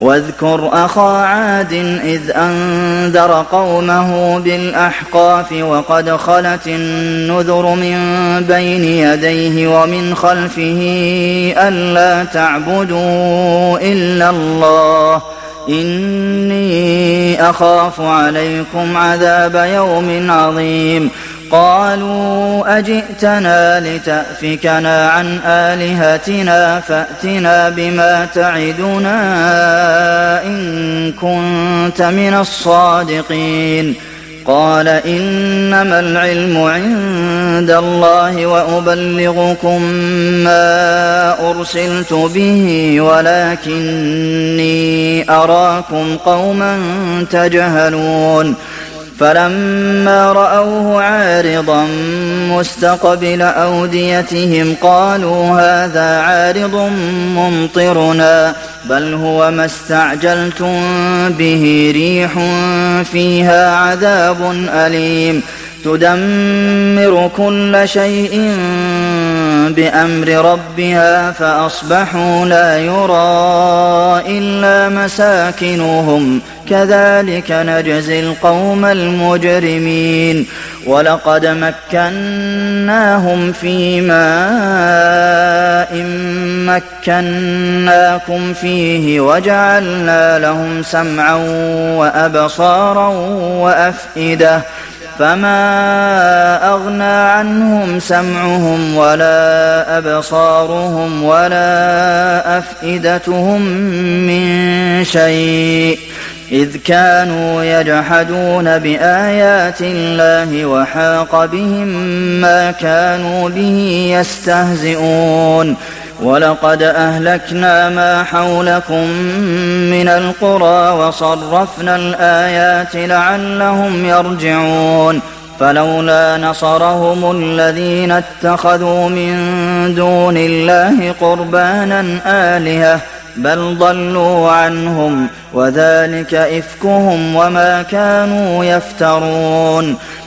واذكر أخا عاد إذ أنذر قومه بالأحقاف وقد خلت النذر من بين يديه ومن خلفه ألا تعبدوا إلا الله إني أخاف عليكم عذاب يوم عظيم قالوا أجئتنا لتأفكنا عن آلهتنا فأتنا بما تعدنا إن كنت من الصادقين قال إنما العلم عند الله وأبلغكم ما أرسلت به ولكني أراكم قوما تجهلون فلما رأوه عارضا مستقبل أوديتهم قالوا هذا عارض ممطرنا بل هو ما استعجلتم به ريح فيها عذاب أليم تدمر كل شيء بأمر ربها فأصبحوا لا يرى إلا مساكنهم كذلك نجزي القوم المجرمين ولقد مكناهم في ماء مكناكم فيه وجعلنا لهم سمعا وأبصارا وأفئدة فما أغنى عنهم سمعهم ولا أبصارهم ولا أفئدتهم من شيء إذ كانوا يجحدون بآيات الله وحاق بهم ما كانوا به يستهزئون ولقد أهلكنا ما حولكم من القرى وصرفنا الآيات لعلهم يرجعون فلولا نصرهم الذين اتخذوا من دون الله قربانا آلهة بل ضلوا عنهم وذلك إفكهم وما كانوا يفترون